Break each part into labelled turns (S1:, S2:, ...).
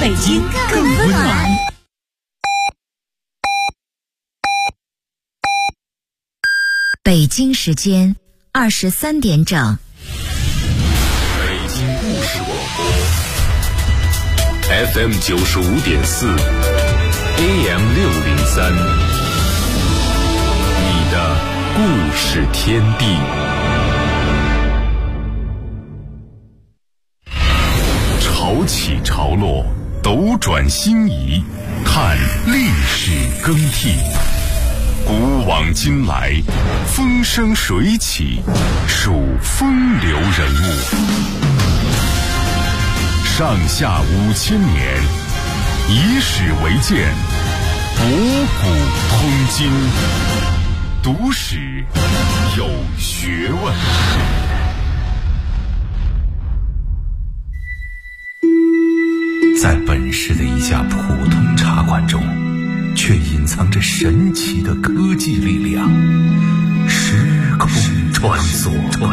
S1: 北京更温暖。
S2: 北京时间23点整。
S3: 北京故事广播 FM 95.4 AM 603，你的故事天地。潮起潮落，斗转星移，看历史更替。古往今来，风生水起，数风流人物。上下5000年，以史为鉴，博古通今，读史有学问。
S4: 在本市的一家普通茶馆中，却隐藏着神奇的科技力量，时空穿梭，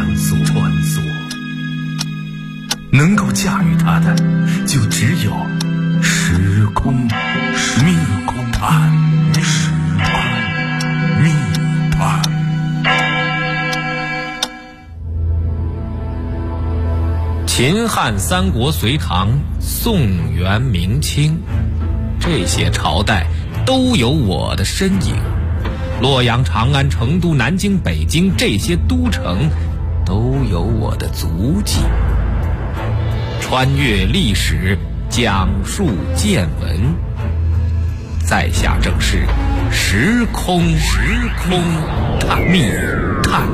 S4: 能够驾驭它的，就只有时空密探。
S5: 秦汉三国隋唐宋元明清，这些朝代都有我的身影。洛阳、长安、成都、南京、北京，这些都城都有我的足迹。穿越历史，讲述见闻，在下正是时空密探。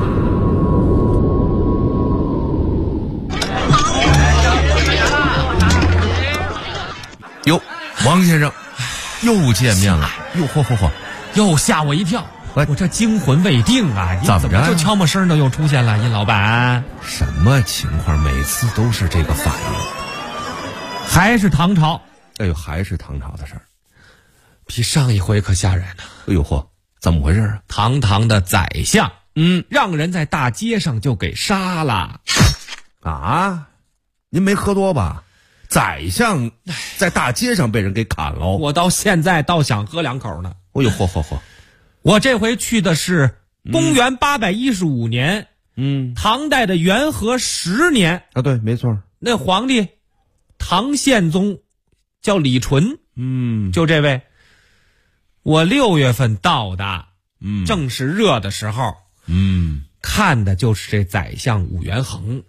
S4: 哟，王先生，又见面了。哟，嚯，
S5: 又吓我一跳，我这惊魂未定啊！你怎么就悄没声的又出现了，殷老板？
S4: 什么情况？每次都是这个反应。
S5: 还是唐朝？
S4: 哎呦，还是唐朝的事儿，
S5: 比上一回可吓人呢。
S4: 哎呦嚯，怎么回事啊？
S5: 堂堂的宰相，让人在大街上就给杀了。
S4: 啊？您没喝多吧？宰相在大街上被人给砍了。
S5: 我到现在倒想喝两口呢。
S4: 哎呦嚯！
S5: 我这回去的是公元815年，唐代的元和10年
S4: 啊，对，没错。
S5: 那皇帝唐宪宗叫李纯，就这位。我6月份到的，正是热的时候，看的就是这宰相武元衡。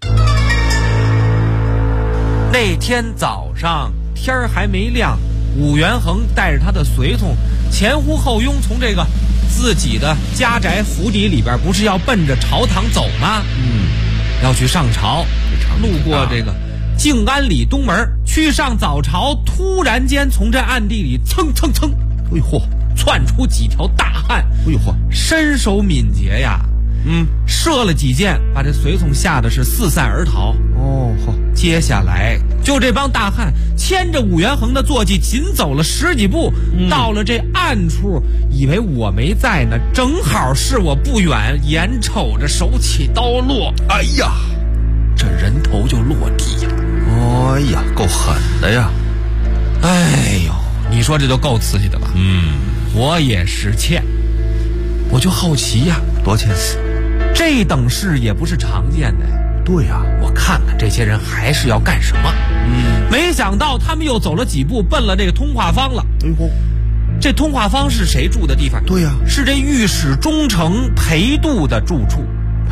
S5: 那天早上天儿还没亮，武元衡带着他的随从前呼后拥，从这个自己的家宅府邸里边，不是要奔着朝堂走吗？要去上朝，路过这个静安里东门，去上早朝，突然间从这暗地里蹭，
S4: 哎嚯，
S5: 窜出几条大汉，
S4: 哎嚯，
S5: 身手敏捷呀，射了几箭，把这随从吓得是四散而逃。接下来就这帮大汉牵着武元衡的坐骑，紧走了10几步，到了这暗处，以为我没在呢，正好是我不远，眼瞅着手起刀落，哎呀，这人头就落地了。
S4: 哎呀，够狠的呀！
S5: 哎呦，你说这就够刺激的吧？我也是欠，我就好奇呀，
S4: 多欠？
S5: 这等事也不是常见的。
S4: 对呀，
S5: 我看看这些人还是要干什么。没想到他们又走了几步，奔了这个通化坊了。
S4: 哎呦，
S5: 这通化坊是谁住的地方？
S4: 对呀，
S5: 是这御史中丞裴度的住处。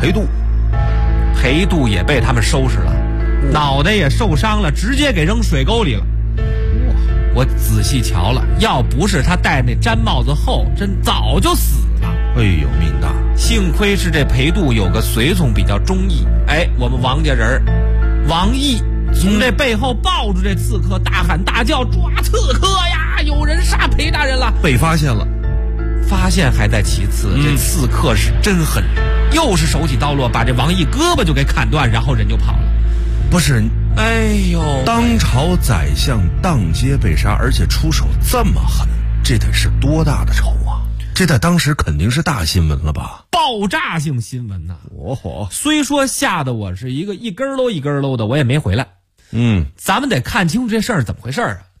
S5: 裴度也被他们收拾了，脑袋也受伤了，直接给扔水沟里了。我仔细瞧了，要不是他戴那毡帽子厚，真早就死了。
S4: 哎呦，命大！
S5: 幸亏是这裴度有个随从比较忠义，我们王家人王毅从这背后抱住这刺客，大喊大叫：“抓刺客呀！有人杀裴大人了！”
S4: 被发现了，
S5: 发现还在其次，这刺客是真狠，又是手起刀落，把这王毅胳膊就给砍断，然后人就跑了。
S4: 不是，
S5: 哎呦，
S4: 当朝宰相当街被杀，而且出手这么狠，这得是多大的仇啊！这在当时肯定是大新闻了吧？
S5: 爆炸性新闻呐！虽说吓得我是一根搂一根搂的，我也没回来。咱们得看清楚这事儿怎么回事啊！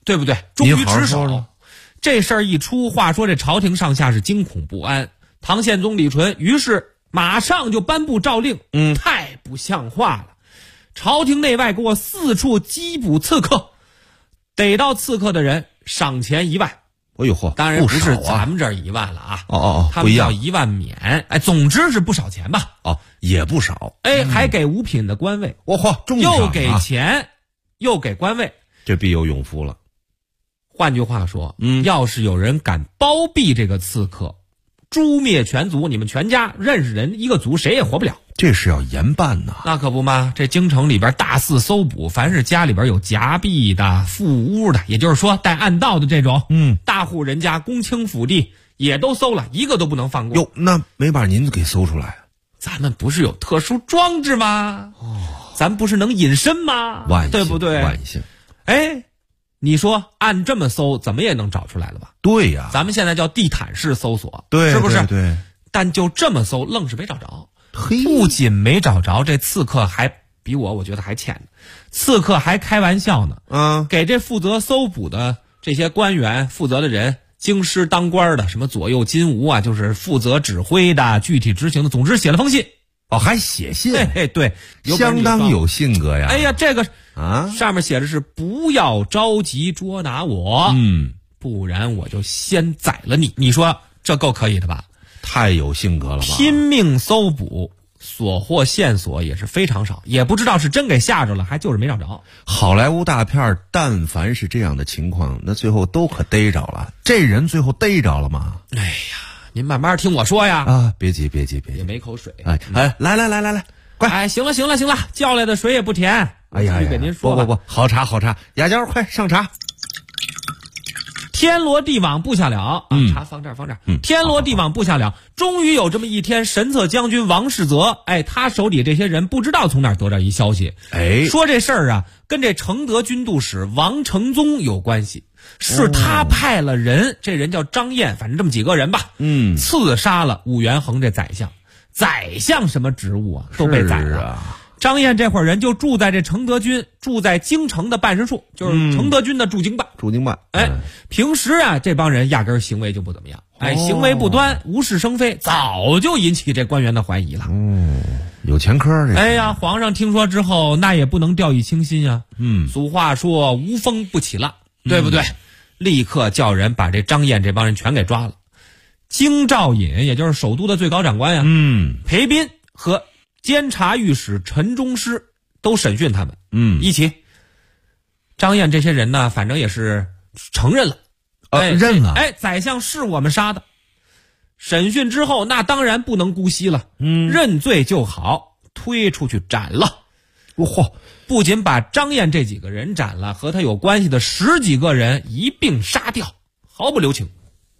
S5: 对不对？终于
S4: 您好好
S5: 职
S4: 说说
S5: 守。这事儿一出，话说这朝廷上下是惊恐不安。唐宪宗李纯于是马上就颁布诏令，太不像话了！朝廷内外给我四处缉捕刺客，逮到刺客的人赏钱1万。
S4: 哎呦嚯，
S5: 当然不是
S4: 不少啊
S5: 咱们这儿1万了啊！他
S4: 不一样
S5: 们要1万免，总之是不少钱吧？
S4: 也不少。
S5: 还给5品的官位，
S4: 重赏啊
S5: 又给钱，又给官位，
S4: 这必有勇夫了。
S5: 换句话说，要是有人敢包庇这个刺客，诛灭全族，你们全家认识人一个族谁也活不了。
S4: 这是要严办呐。
S5: 那可不嘛，这京城里边大肆搜捕，凡是家里边有夹壁的、附屋的，也就是说带暗道的这种，大户人家公卿府邸也都搜了，一个都不能放过。
S4: 哟，那没把您给搜出来？
S5: 咱们不是有特殊装置吗？咱不是能隐身吗？
S4: 万幸，
S5: 对不对？
S4: 万幸。
S5: 你说按这么搜，怎么也能找出来了吧？
S4: 对呀，
S5: 咱们现在叫地毯式搜索，
S4: 对，
S5: 是不是？
S4: 对。
S5: 但就这么搜，愣是没找着。
S4: 嘿，
S5: 不仅没找着，这刺客还比我觉得还欠呢。刺客还开玩笑呢，给这负责搜捕的这些官员、负责的人、京师当官的，什么左右金吾啊，就是负责指挥的、具体执行的，总之写了封信。
S4: 还写信？
S5: 对，
S4: 相当有性格呀。
S5: 这个上面写的是不要着急捉拿我，不然我就先宰了你。你说这够可以的吧？
S4: 太有性格了吧！
S5: 拼命搜捕，所获线索也是非常少，也不知道是真给吓着了，还就是没找着。
S4: 好莱坞大片但凡是这样的情况，那最后都可逮着了。这人最后逮着了吗？
S5: 您慢慢听我说呀。
S4: 别急，
S5: 也没口水。
S4: 来，快！
S5: 行了，叫来的水也不甜。给您说吧。
S4: 不，好茶，雅娇，快上茶。
S5: 天罗地网布下了茶放这儿。天罗地网布下了，终于有这么一天，神策将军王世泽，他手里这些人不知道从哪儿得到一消息，说这事儿跟这承德军度使王承宗有关系，是他派了人，这人叫张燕，反正这么几个人吧，刺杀了武元衡这宰相。宰相什么职务都被宰了。张燕这伙人就住在这承德军，住在京城的办事处，就是承德军的驻京办。平时这帮人压根行为就不怎么样，行为不端，无事生非，早就引起这官员的怀疑了。
S4: 有前科这。
S5: 皇上听说之后，那也不能掉以轻心啊。俗话说无风不起浪，对不对？立刻叫人把这张燕这帮人全给抓了。京兆尹，也就是首都的最高长官裴斌和监察御史陈忠师都审讯他们，一起。张燕这些人呢，反正也是承认了，
S4: 认了，
S5: 宰相是我们杀的。审讯之后，那当然不能姑息了，认罪就好，推出去斩了。不仅把张燕这几个人斩了，和他有关系的10几个人一并杀掉，毫不留情。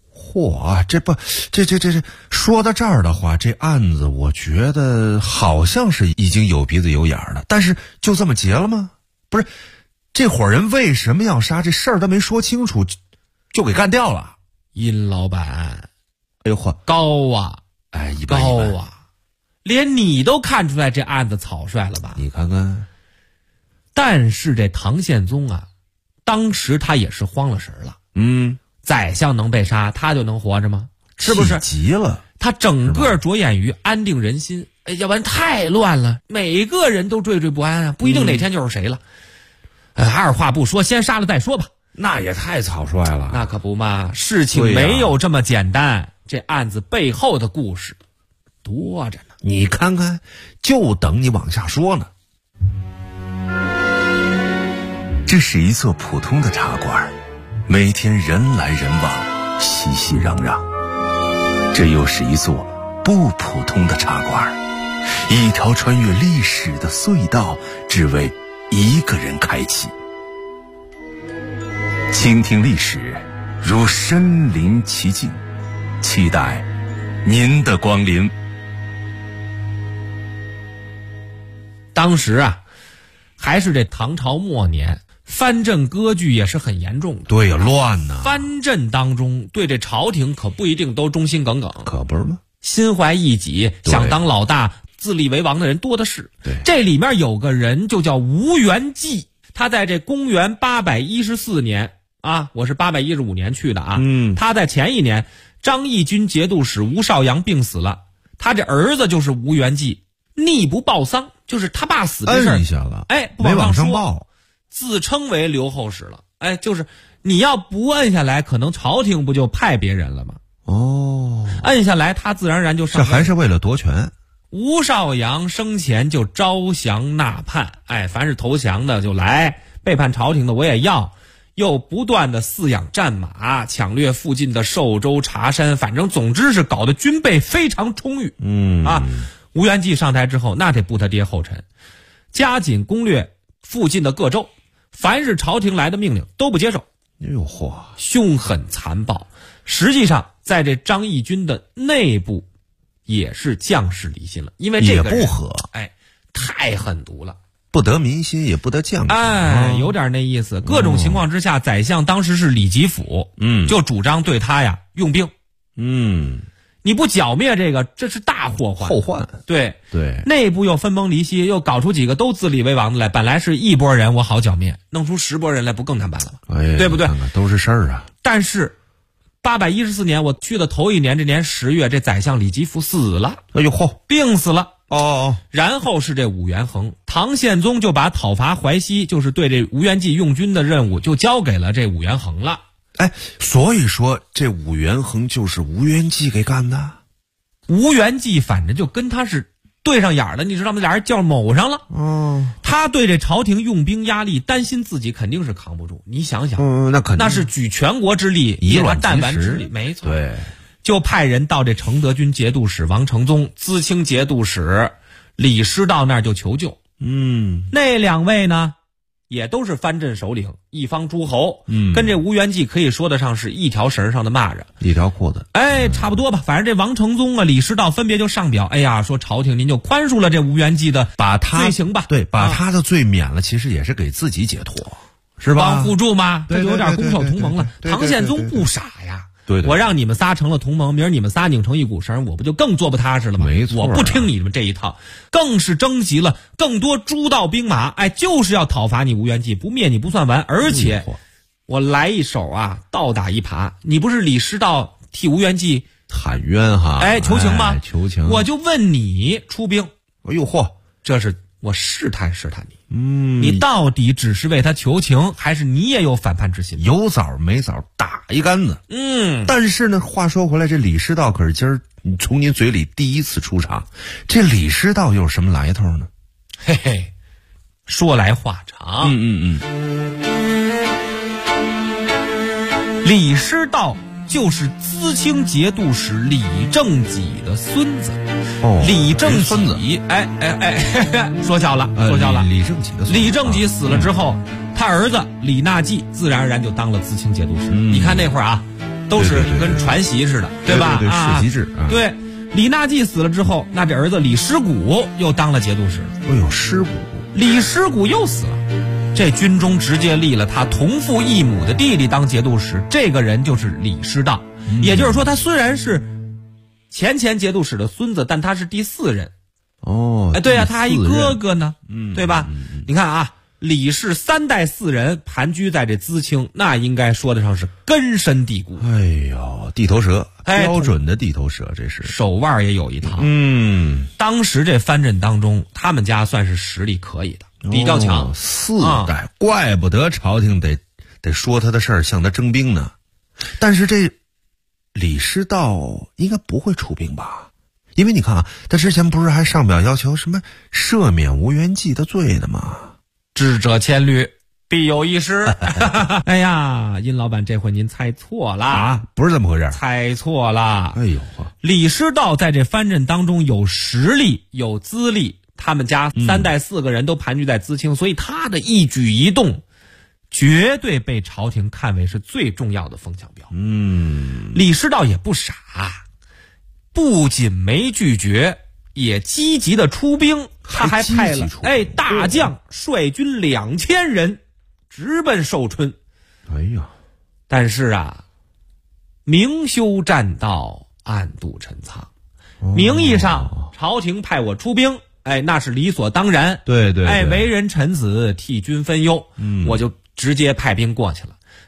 S4: 这说到这儿的话，这案子我觉得好像是已经有鼻子有眼了，但是就这么结了吗？不是，这伙人为什么要杀？这事儿都没说清楚，就给干掉了。
S5: 殷老板，
S4: 高
S5: 啊，
S4: 一般
S5: 高啊，连你都看出来这案子草率了吧？
S4: 你看看。
S5: 但是这唐宪宗当时他也是慌了神了。宰相能被杀，他就能活着吗？是不是？
S4: 急了，
S5: 他整个着眼于安定人心，要不然太乱了，每个人都惴惴不安不一定哪天就是谁了。二话不说，先杀了再说吧。
S4: 那也太草率了。
S5: 那可不嘛，事情没有这么简单，这案子背后的故事多着呢。
S4: 你看看，就等你往下说呢。
S6: 这是一座普通的茶馆，每天人来人往，熙熙攘攘。这又是一座不普通的茶馆，一条穿越历史的隧道，只为一个人开启。倾听历史，如身临其境，期待您的光临。
S5: 当时还是这唐朝末年，藩镇割据也是很严重的。
S4: 对呀，乱呢。
S5: 藩镇当中对这朝廷可不一定都忠心耿耿，
S4: 可不是吗？
S5: 心怀异己，想当老大、自立为王的人多的是。
S4: 对，
S5: 这里面有个人就叫吴元济，他在这公元814年啊，我是815年去的啊。他在前一年，张义军节度使吴少阳病死了，他这儿子就是吴元济，逆不报丧，就是他爸死这事儿
S7: 摁下了，
S5: 不
S7: 没往上
S5: 说
S7: 报，
S5: 自称为留后使了。就是你要不摁下来，可能朝廷不就派别人了吗？摁下来，他自然而然就上位。
S7: 这还是为了夺权。
S5: 吴少阳生前就招降纳叛，凡是投降的就来，背叛朝廷的我也要，又不断的饲养战马，抢掠附近的寿州、茶山，反正总之是搞得军备非常充裕。吴元济上台之后，那得步他爹后尘，加紧攻略附近的各州，凡是朝廷来的命令都不接受。凶狠残暴。实际上在这张义军的内部也是将士离心了，因为这个人
S7: 也不和，
S5: 太狠毒了，
S7: 不得民心也不得将士，
S5: 有点那意思。各种情况之下，宰相当时是李吉甫，就主张对他呀用兵，你不剿灭这个，这是大祸患，
S7: 后患。
S5: 对，
S7: 内
S5: 部又分崩离析，又搞出几个都自立为王的来，本来是一拨人我好剿灭，弄出10拨人来不更难办了吗？对不对？
S7: 看看都是事儿啊。
S5: 但是814年我去的头一年，这年10月，这宰相李吉甫死了，病死了。然后是这武元衡，唐宪宗就把讨伐淮西，就是对这吴元济用军的任务，就交给了这武元衡了。
S7: 所以说这武元衡就是吴元济给干的。
S5: 吴元济反正就跟他是对上眼了，你知道吗？俩人较谋上了。他对这朝廷用兵压力，担心自己肯定是扛不住。你想想，
S7: 那肯定，
S5: 那是举全国之力，以卵弹丸之力，没错。
S7: 对，
S5: 就派人到这承德军节度使王承宗、淄青节度使李师道那儿就求救。那2位呢，也都是藩镇首领，一方诸侯，跟这吴元济可以说得上是一条绳上的蚂蚱，
S7: 一条裤子。
S5: 差不多吧。反正这王承宗啊、李师道分别就上表，说朝廷您就宽恕了这吴元济的罪行吧。
S7: 对，把他的罪免了，其实也是给自己解脱，是吧？
S5: 帮互助嘛，这就有点攻守同盟了。
S7: 对，
S5: 唐宪宗不傻呀。
S7: 对，
S5: 我让你们仨成了同盟，明儿你们仨拧成一股绳，我不就更做不踏实了吗？
S7: 没错，
S5: 我不听你们这一套，更是征集了更多诸道兵马，就是要讨伐你吴元济，不灭你不算完。而且我来一手啊，倒打一耙。你不是李师道替吴元济
S7: 喊冤哈？
S5: 求情吗？
S7: 求情。
S5: 我就问你出兵。这是我试探你。你到底只是为他求情，还是你也有反叛之心？
S7: 有枣没枣打一竿子。但是呢，话说回来，这李师道可是今儿从您嘴里第一次出场，这李师道又是什么来头呢？
S5: 嘿嘿，说来话长。李师道就是淄青节度使李正己的孙子。李正己，说巧了。李正己死了之后，他儿子李纳济自然而然就当了淄青节度使。你看那会儿啊，都是跟传习似的，对吧？
S7: 对，世袭制。
S5: 对，李纳济死了之后，那这儿子李师古又当了节度使。
S7: 师古，
S5: 李师古又死了。这军中直接立了他同父异母的弟弟当节度使，这个人就是李师道。也就是说，他虽然是前节度使的孙子，但他是第4任。对啊，他还一哥哥呢，对吧？你看啊，李氏3代4人盘踞在这淄青，那应该说得上是根深蒂固。
S7: 地头蛇，标准的地头蛇，这是
S5: 手腕也有一套。当时这藩镇当中，他们家算是实力可以的，比较强。
S7: 4代，怪不得朝廷得说他的事儿，向他征兵呢。但是这李师道应该不会出兵吧？因为你看啊，他之前不是还上表要求什么赦免吴元济的罪的吗？
S5: 智者千虑，必有一失。哎呀，殷老板，这回您猜错了啊！
S7: 不是这么回事，
S5: 猜错了。
S7: 哎呦，
S5: 李师道在这藩镇当中有实力、有资历，他们家3代4个人都盘踞在淄青，所以他的一举一动绝对被朝廷看为是最重要的风向标。李师道也不傻，不仅没拒绝，也积极的出兵，他还派了大将率军2000人直奔寿春。但是啊，明修栈道，暗度陈仓。名义上朝廷派我出兵，那是理所当然。
S7: 对，
S5: 为人臣子，替君分忧，我就直接派兵过去了。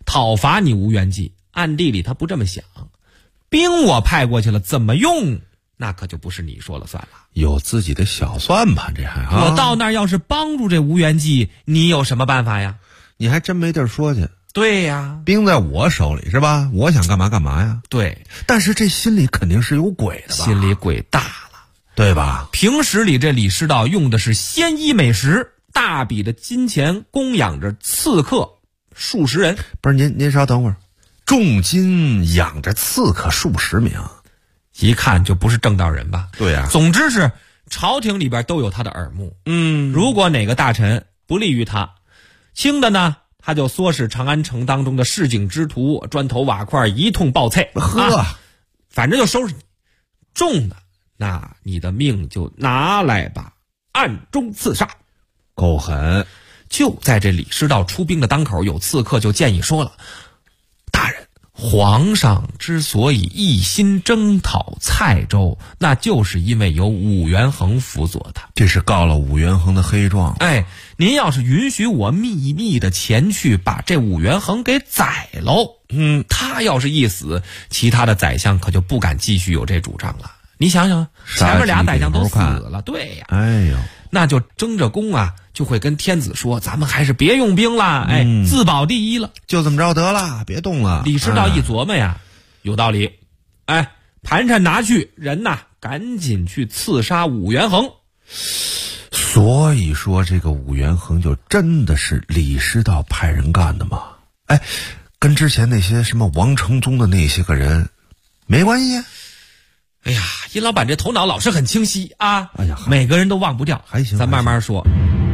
S5: 讨伐你吴元济。暗地里他不这么想，兵我派过去了，怎么用那可就不是你说了算了。
S7: 有自己的小算盘，这还啊！
S5: 我到那儿要是帮助这吴元济，你有什么办法呀？
S7: 你还真没地儿说去。
S5: 对呀，
S7: 兵在我手里是吧？我想干嘛干嘛呀。
S5: 对，
S7: 但是这心里肯定是有鬼的吧？
S5: 心里鬼大了，
S7: 对吧？
S5: 平时里这李师道用的是鲜衣美食，大笔的金钱供养着刺客数十人。
S7: 不是您稍等会儿，重金养着刺客数十名，
S5: 一看就不是正道人吧？
S7: 对呀。
S5: 总之是朝廷里边都有他的耳目。如果哪个大臣不利于他，轻的呢他就唆使长安城当中的市井之徒砖头瓦块一通暴菜，反正就收拾你。重的那你的命就拿来吧，暗中刺杀。
S7: 够狠。
S5: 就在这李师道出兵的当口，有刺客就建议说了，大人，皇上之所以一心征讨蔡州，那就是因为有武元衡辅佐他。
S7: 这是告了武元衡的黑状。
S5: 您要是允许我秘密的前去把这武元衡给宰喽，他要是一死，其他的宰相可就不敢继续有这主张了。你想想，前面俩宰相都死了，对呀。那就争着功啊，就会跟天子说，咱们还是别用兵了，自保第一了，
S7: 就这么着得了，别动了。
S5: 李师道一琢磨呀，有道理，盘缠拿去，人呐，赶紧去刺杀武元衡。
S7: 所以说这个武元衡就真的是李师道派人干的吗？跟之前那些什么王承宗的那些个人没关系。
S5: 哎呀，殷老板这头脑老是很清晰啊！每个人都忘不掉，
S7: 还行，
S5: 咱慢慢说。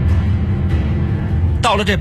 S5: 到了这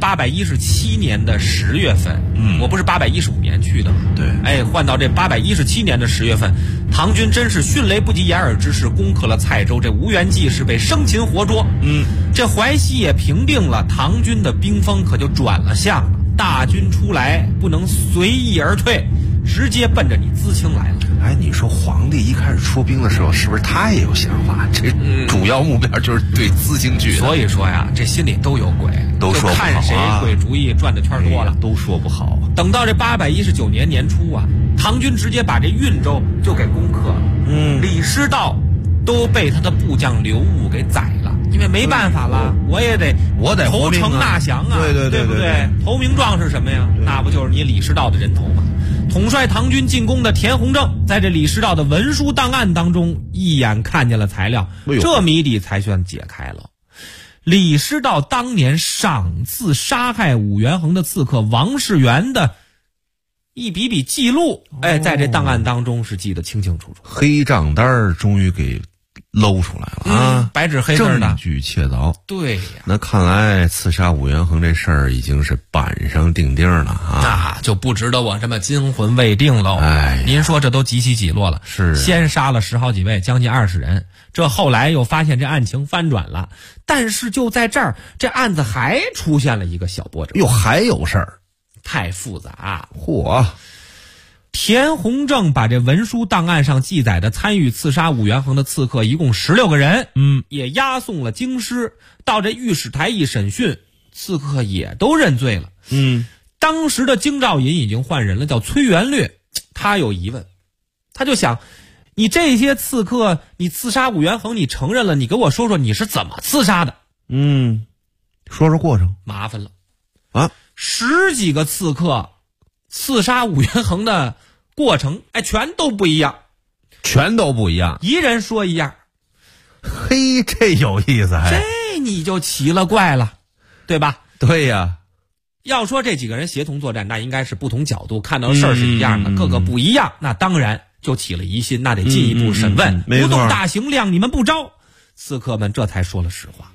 S5: 817年的10月份，我不是815年去的吗？
S7: 对，
S5: 换到这817年的10月份，唐军真是迅雷不及掩耳之势攻克了蔡州，这吴元济是被生擒活捉。这淮西也平定了，唐军的兵锋可就转了向了，大军出来不能随意而退，直接奔着你淄青来了。
S7: 你说皇帝一开始出兵的时候，是不是他也有想法？这主要目标就是对淄青去的。
S5: 所以说呀，这心里都有鬼，
S7: 都说不好啊。
S5: 看谁鬼主意转的圈多了，
S7: 都说不好。
S5: 等到这819年年初啊，唐军直接把这运州就给攻克了。李师道都被他的部将刘戊给宰了，因为没办法了，我得投诚纳降啊，对不对？投名状是什么呀？那不就是你李师道的人头吗？统帅唐军进攻的田弘正，在这李师道的文书档案当中一眼看见了材料，这谜底才算解开了。李师道当年赏赐杀害武元衡的刺客王世元的一笔笔记录，在这档案当中是记得清清楚楚。
S7: 黑账单终于给搂出来了啊！
S5: 白纸黑字的
S7: 证据确凿。
S5: 对呀，
S7: 那看来刺杀武元衡这事儿已经是板上钉钉了啊！
S5: 那就不值得我这么惊魂未定喽。您说这都几起几落了，
S7: 是
S5: 先杀了10好几位，将近20人，这后来又发现这案情翻转了，但是就在这儿，这案子还出现了一个小波折，
S7: 还有事儿，
S5: 太复杂。
S7: 田
S5: 弘正把这文书档案上记载的参与刺杀武元衡的刺客一共16个人，也押送了京师，到这御史台一审讯，刺客也都认罪了。当时的京兆尹已经换人了，叫崔元略，他有疑问，他就想，你这些刺客，你刺杀武元衡，你承认了，你给我说说你是怎么刺杀的？
S7: 说说过程。
S5: 麻烦了
S7: 啊
S5: ，10几个刺客刺杀武元衡的过程，全都不一样，一人说一样。
S7: 嘿，这有意思，
S5: 这你就奇了怪了，对吧？
S7: 对呀。
S5: 要说这几个人协同作战，那应该是不同角度看到事儿是一样的，各个不一样，那当然就起了疑心，那得进一步审问，不动大刑，谅你们不招。刺客们这才说了实话。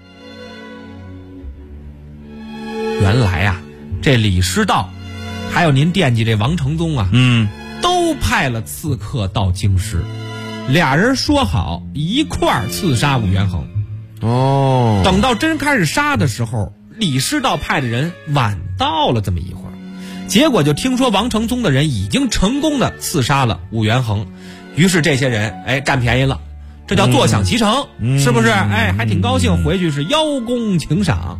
S5: 原来啊，这李师道还有您惦记这王承宗啊，都派了刺客到京师，俩人说好一块儿刺杀武元衡。等到真开始杀的时候，李师道派的人晚到了这么一会儿，结果就听说王承宗的人已经成功的刺杀了武元衡，于是这些人占便宜了，这叫坐享其成，是不是？还挺高兴，回去是邀功请赏。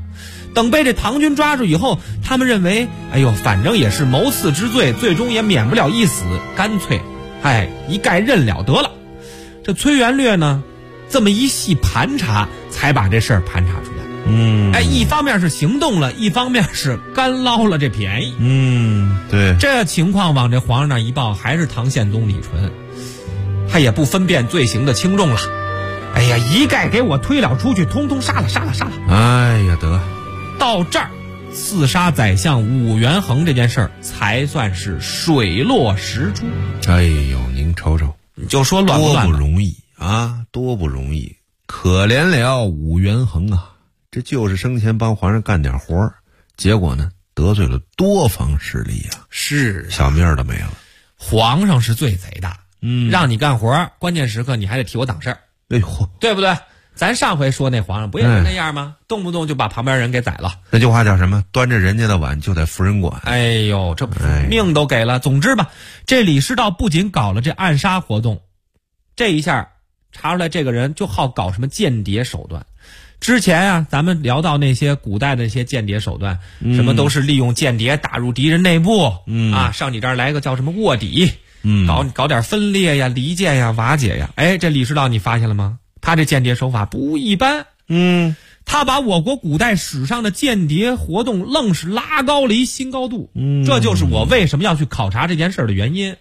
S5: 等被这唐军抓住以后，他们认为，哎呦，反正也是谋刺之罪，最终也免不了一死，干脆，一概认了得了。这崔元略呢，这么一细盘查，才把这事儿盘查出来。一方面是行动了，一方面是干捞了这便宜。
S7: 对，
S5: 这情况往这皇上那一报，还是唐宪宗李纯，他也不分辨罪行的轻重了。哎呀，一概给我推了出去，通通杀了。
S7: 哎呀，得
S5: 到这儿，刺杀宰相武元衡这件事儿才算是水落石出。
S7: 哎呦，您瞅瞅，
S5: 你就说乱不乱吧，
S7: 多不容易啊，多不容易！可怜了武元衡啊，这就是生前帮皇上干点活，结果呢得罪了多方势力啊，
S5: 是
S7: 小命儿都没了。
S5: 皇上是最贼的，让你干活，关键时刻你还得替我挡事儿，
S7: 哎呦，
S5: 对不对？咱上回说那皇上不也是那样吗？动不动就把旁边人给宰了。
S7: 那句话叫什么？端着人家的碗就得服人管。
S5: 哎呦，这命都给了。总之吧，这李师道不仅搞了这暗杀活动，这一下查出来这个人就好搞什么间谍手段。之前啊，咱们聊到那些古代的一些间谍手段，什么都是利用间谍打入敌人内部，上你这儿来个叫什么卧底，搞点分裂呀、离间呀、瓦解呀。哎，这李师道你发现了吗？他这间谍手法不一般，他把我国古代史上的间谍活动愣是拉高了一新高度，这就是我为什么要去考察这件事的原因。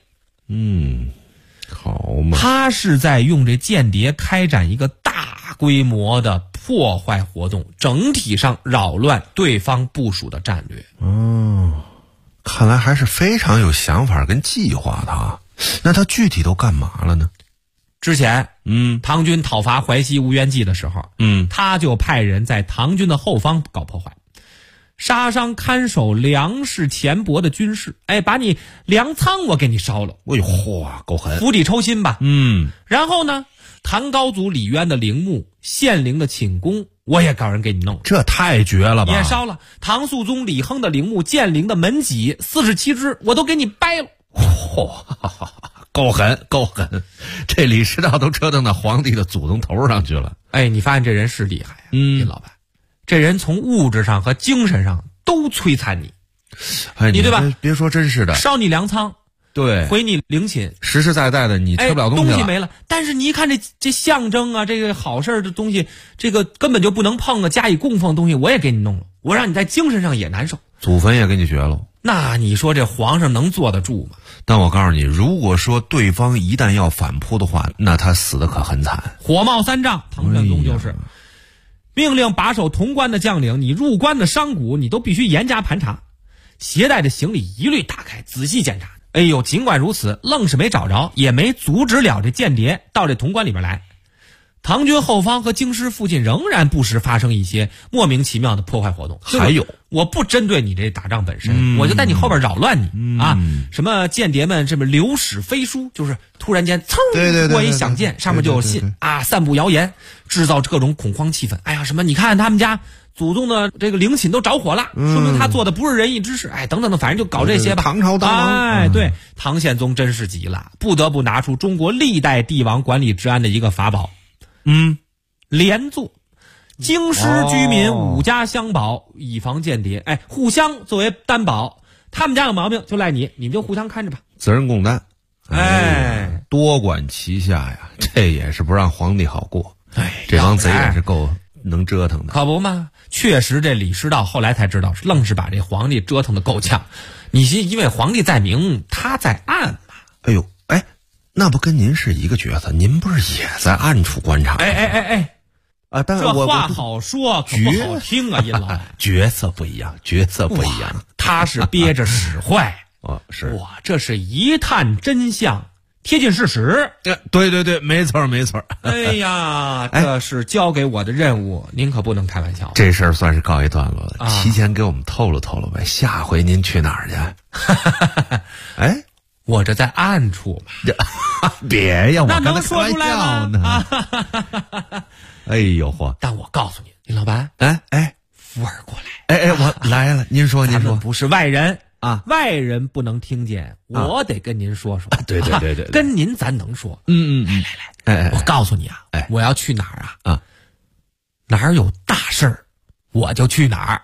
S7: 好嘛，
S5: 他是在用这间谍开展一个大规模的破坏活动，整体上扰乱对方部署的战略。
S7: 看来还是非常有想法跟计划的啊。那他具体都干嘛了呢？
S5: 之前，唐军讨伐淮西吴元济的时候，他就派人在唐军的后方搞破坏，杀伤看守粮食钱帛的军士，把你粮仓我给你烧了。
S7: 哎呦，嚯，够狠！
S5: 釜底抽薪吧。然后呢，唐高祖李渊的陵墓、献陵的寝宫，我也搞人给你弄了。
S7: 这太绝了吧！
S5: 也烧了。唐肃宗李亨的陵墓、建陵的门脊47只，我都给你掰了。
S7: 嚯，够狠，够狠！这李师道都折腾到皇帝的祖宗头上去了。
S5: 你发现这人是厉害呀，林老板。这人从物质上和精神上都摧残你，你对吧？
S7: 别说真是的，
S5: 烧你粮仓，
S7: 对，
S5: 毁你陵寝，
S7: 实实在在的你吃不了东西了，
S5: 东西没了。但是你一看这象征啊，这个好事的东西，这个根本就不能碰啊，加以供奉的东西我也给你弄了，我让你在精神上也难受，
S7: 祖坟也给你绝了。
S5: 那你说这皇上能坐得住吗？
S7: 但我告诉你，如果说对方一旦要反扑的话，那他死的可很惨。
S5: 火冒三丈，唐玄宗就是命令把守潼关的将领，你入关的商贾，你都必须严加盘查，携带的行李一律打开，仔细检查。哎呦，尽管如此，愣是没找着，也没阻止了这间谍到这潼关里边来。唐军后方和京师附近仍然不时发生一些莫名其妙的破坏活动。
S7: 还有，
S5: 我不针对你这打仗本身，我就在你后边扰乱你啊！什么间谍们这么流矢飞书，就是突然间嗖过一响箭，上面就有信啊，散布谣言，制造各种恐慌气氛。哎呀，什么你看他们家祖宗的这个陵寝都着火了，说明他做的不是仁义之事。等等的，反正就搞这些吧。
S7: 唐朝当
S5: 王，对，唐宪宗真是急了，不得不拿出中国历代帝王管理治安的一个法宝。连坐，京师居民5家相保，以防间谍。互相作为担保，他们家有毛病就赖你，你们就互相看着吧，
S7: 责任共担。多管齐下呀，这也是不让皇帝好过。这帮贼也是够能折腾的，
S5: 可不嘛？确实，这李师道后来才知道，愣是把这皇帝折腾的够呛。你因为皇帝在明，他在暗嘛。
S7: 哎呦，那不跟您是一个角色？您不是也在暗处观察？但
S5: 这话好说，可不好听啊，殷老板。
S7: 角色不一样，角色不一样。
S5: 他是憋着使坏，
S7: 是
S5: 我这是一探真相，贴近事实。
S7: 对，没错。
S5: 哎呀，这是交给我的任务，您可不能开玩笑。
S7: 这事儿算是告一段落了，提前给我们透露透露呗。下回您去哪儿去？
S5: 我这在暗处嘛。
S7: 别呀，我
S5: 那能说出来吗？
S7: 哎呦嚯！
S5: 但我告诉你，林老板，福儿过
S7: 来。我来了，您说，
S5: 咱们不是外人啊，外人不能听见，我得跟您说说。
S7: 对，
S5: 跟您咱能说。来，我告诉你啊，我要去哪儿啊？哪儿有大事儿，我就去哪儿。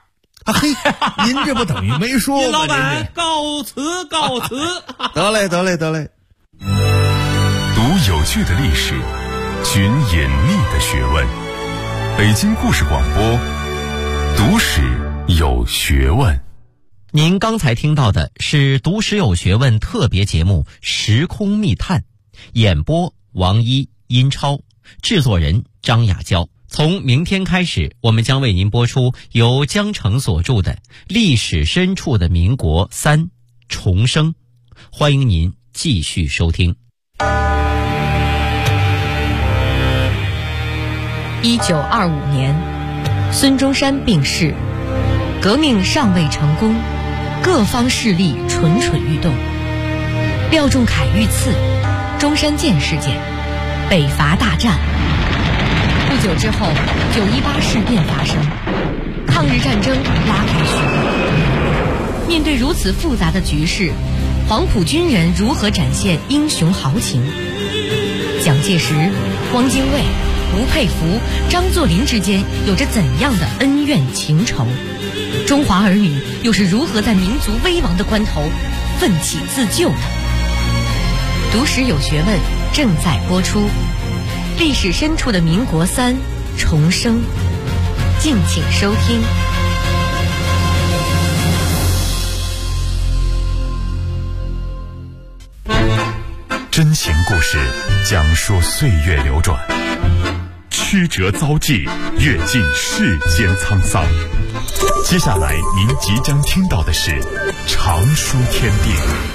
S7: 啊嘿，您这不等于没说吗？
S5: 老板，告辞。
S7: 得嘞。
S3: 读有趣的历史，寻隐秘的学问。北京故事广播，读史有学问。
S8: 您刚才听到的是《读史有学问》特别节目《时空密探》，演播王一、殷超，制作人张雅娇。从明天开始，我们将为您播出由江城所著的《历史深处的民国3重生》，欢迎您继续收听。
S9: 1925年，孙中山病逝，革命尚未成功，各方势力蠢蠢欲动。廖仲恺遇刺，中山舰事件，北伐大战。不久之后，918事变发生，抗日战争拉开序幕。面对如此复杂的局势，黄埔军人如何展现英雄豪情？蒋介石、汪精卫、吴佩孚、张作霖之间有着怎样的恩怨情仇？中华儿女又是如何在民族危亡的关头奋起自救呢？读史有学问正在播出，历史深处的民国3重生，敬请收听。
S3: 真情故事讲述岁月流转，曲折遭际，阅尽世间沧桑。接下来您即将听到的是《常书天地》。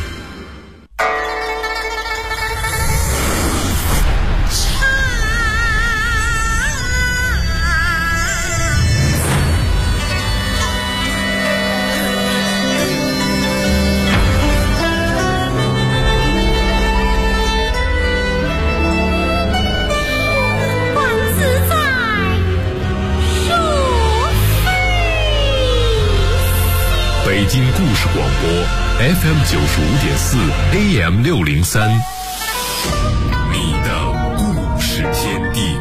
S3: 北京故事广播 FM 95.4 AM 603，你的故事天地。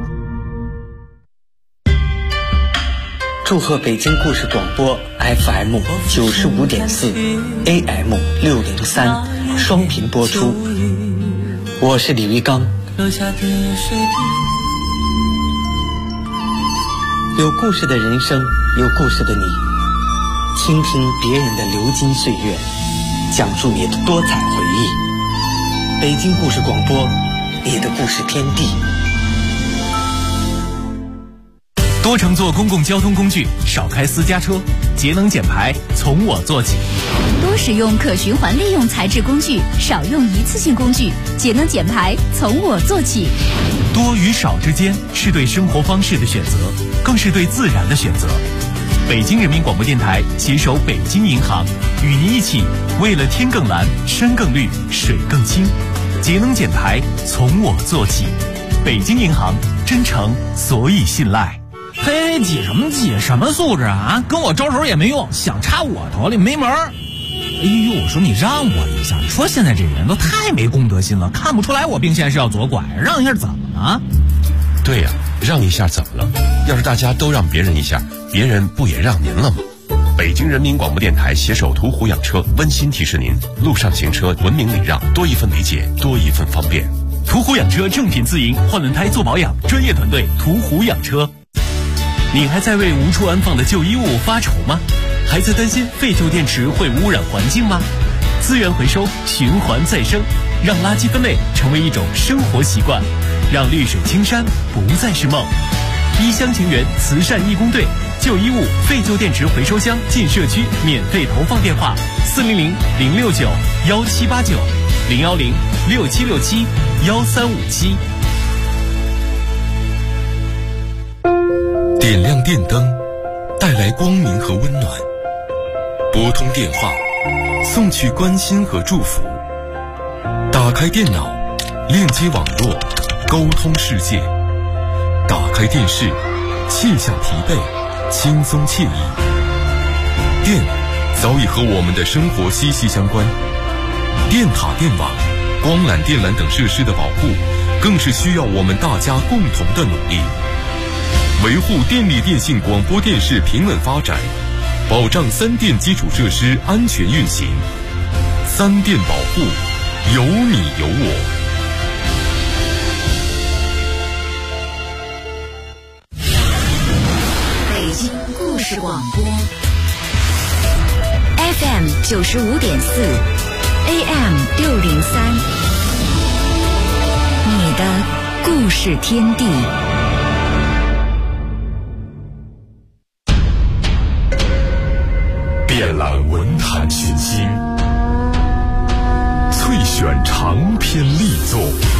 S10: 祝贺北京故事广播 FM 95.4 AM 603双频播出。我是李玉刚。有故事的人生，有故事的你。倾听别人的流金岁月，讲述你的多彩回忆。北京故事广播，你的故事天地。
S11: 多乘坐公共交通工具，少开私家车，节能减排从我做起。
S1: 多使用可循环利用材质工具，少用一次性工具，节能减排从我做起。
S11: 多与少之间是对生活方式的选择，更是对自然的选择。北京人民广播电台携手北京银行，与您一起为了天更蓝、山更绿、水更清，节能减排从我做起。北京银行，真诚所以信赖。
S12: 嘿，挤什么挤？什么素质啊？跟我招手也没用，想插我头里没门儿。哎呦，我说你让我一下，你说现在这人都太没公德心了，看不出来我病现在是要左拐，让一下怎么了？
S13: 对呀，让一下怎么了？要是大家都让别人一下，别人不也让您了吗？北京人民广播电台携手途虎养车温馨提示您：路上行车文明礼让，多一份理解，多一份方便。
S11: 途虎养车正品自营，换轮胎做保养，专业团队途虎养车。你还在为无处安放的旧衣物发愁吗？还在担心废旧电池会污染环境吗？资源回收，循环再生，让垃圾分类成为一种生活习惯，让绿水青山不再是梦。一厢情愿慈善义工队，旧衣物、废旧电池回收箱进社区免费投放电话：400-069-1789，010-6767-1357。
S3: 点亮电灯，带来光明和温暖；拨通电话，送去关心和祝福；打开电脑，链接网络，沟通世界；打开电视，卸下疲惫，轻松惬意。电早已和我们的生活息息相关，电塔、电网、光缆、电缆等设施的保护，更是需要我们大家共同的努力。维护电力电信广播电视平稳发展， 保障三电基础设施安全运行。三电保护，有你有我。
S2: 北京故事广播 FM 95.4 AM 603，你的故事天地。
S3: 遍览文坛群星，萃选长篇力作，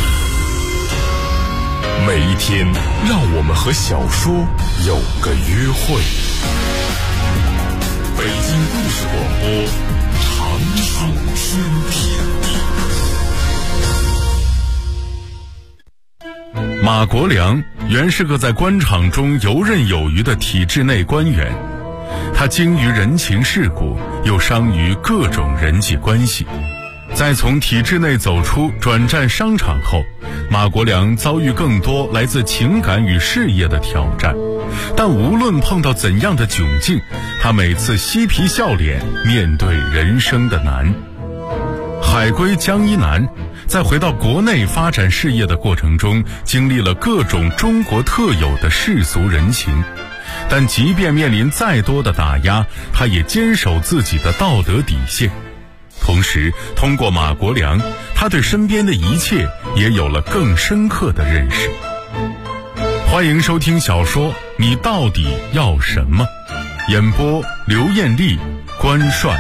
S3: 每一天让我们和小说有个约会。北京故事广播，长寿天地。马国良原是个在官场中游刃有余的体制内官员，他精于人情世故，又商于各种人际关系。在从体制内走出转战商场后，马国良遭遇更多来自情感与事业的挑战，但无论碰到怎样的窘境，他每次嬉皮笑脸面对人生的难。海归江一南在回到国内发展事业的过程中，经历了各种中国特有的世俗人情，但即便面临再多的打压，他也坚守自己的道德底线。同时通过马国良，他对身边的一切也有了更深刻的认识。欢迎收听小说《你到底要什么》，演播刘艳丽、关帅。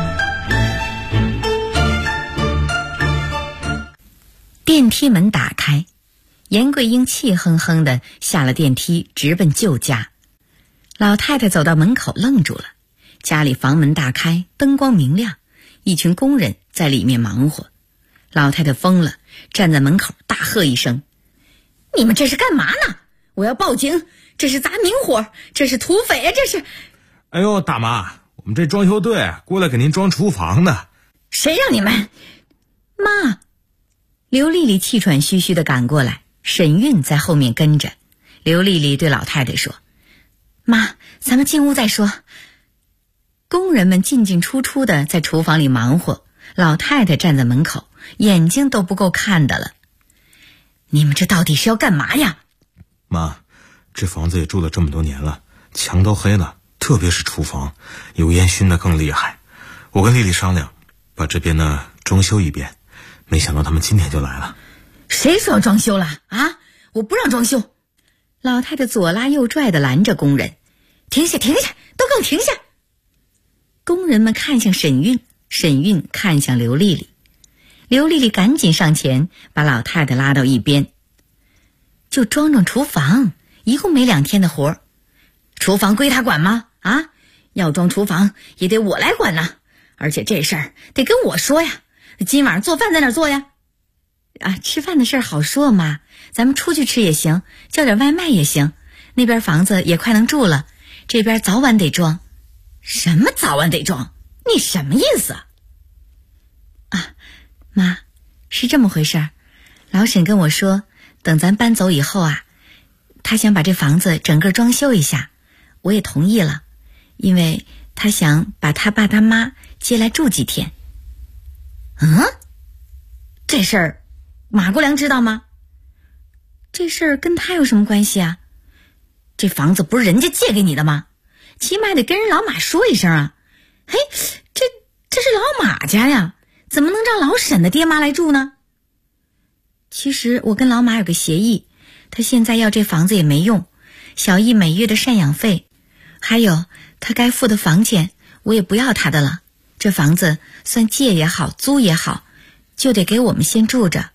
S2: 电梯门打开，严桂英气哼哼地下了电梯，直奔旧家。老太太走到门口愣住了，家里房门大开，灯光明亮，一群工人在里面忙活。老太太疯了，站在门口大喝一声：你们这是干嘛呢？我要报警，这是砸明火，这是土匪啊，这是。
S12: 哎呦，大妈，我们这装修队过来给您装厨房的。
S2: 谁让你们？妈！刘丽丽气喘吁吁地赶过来，沈韵在后面跟着。刘丽丽对老太太说：妈，咱们进屋再说。工人们进进出出的在厨房里忙活，老太太站在门口，眼睛都不够看的了。你们这到底是要干嘛呀？
S12: 妈，这房子也住了这么多年了，墙都黑了，特别是厨房，油烟熏得更厉害。我跟丽丽商量，把这边呢装修一遍，没想到他们今天就来了。
S2: 谁说要装修了啊？我不让装修！老太太左拉右拽地拦着工人：停下，停下，都给我停下！工人们看向沈韵，沈韵看向刘丽丽，刘丽丽赶紧上前把老太太拉到一边。就装厨房，一共没2天的活，厨房归他管吗？啊，要装厨房也得我来管呢，而且这事儿得跟我说呀。今晚上做饭在哪儿做呀？啊，吃饭的事儿好说嘛，咱们出去吃也行，叫点外卖也行。那边房子也快能住了，这边早晚得装。什么早晚得装？你什么意思啊？啊，妈，是这么回事儿。老沈跟我说，等咱搬走以后啊，他想把这房子整个装修一下，我也同意了，因为他想把他爸他妈接来住几天。这事儿马国良知道吗？这事儿跟他有什么关系啊？这房子不是人家借给你的吗？起码得跟人老马说一声啊。嘿，这是老马家呀，怎么能让老沈的爹妈来住呢？其实我跟老马有个协议，他现在要这房子也没用，小易每月的赡养费，还有他该付的房钱，我也不要他的了。这房子算借也好，租也好，就得给我们先住着。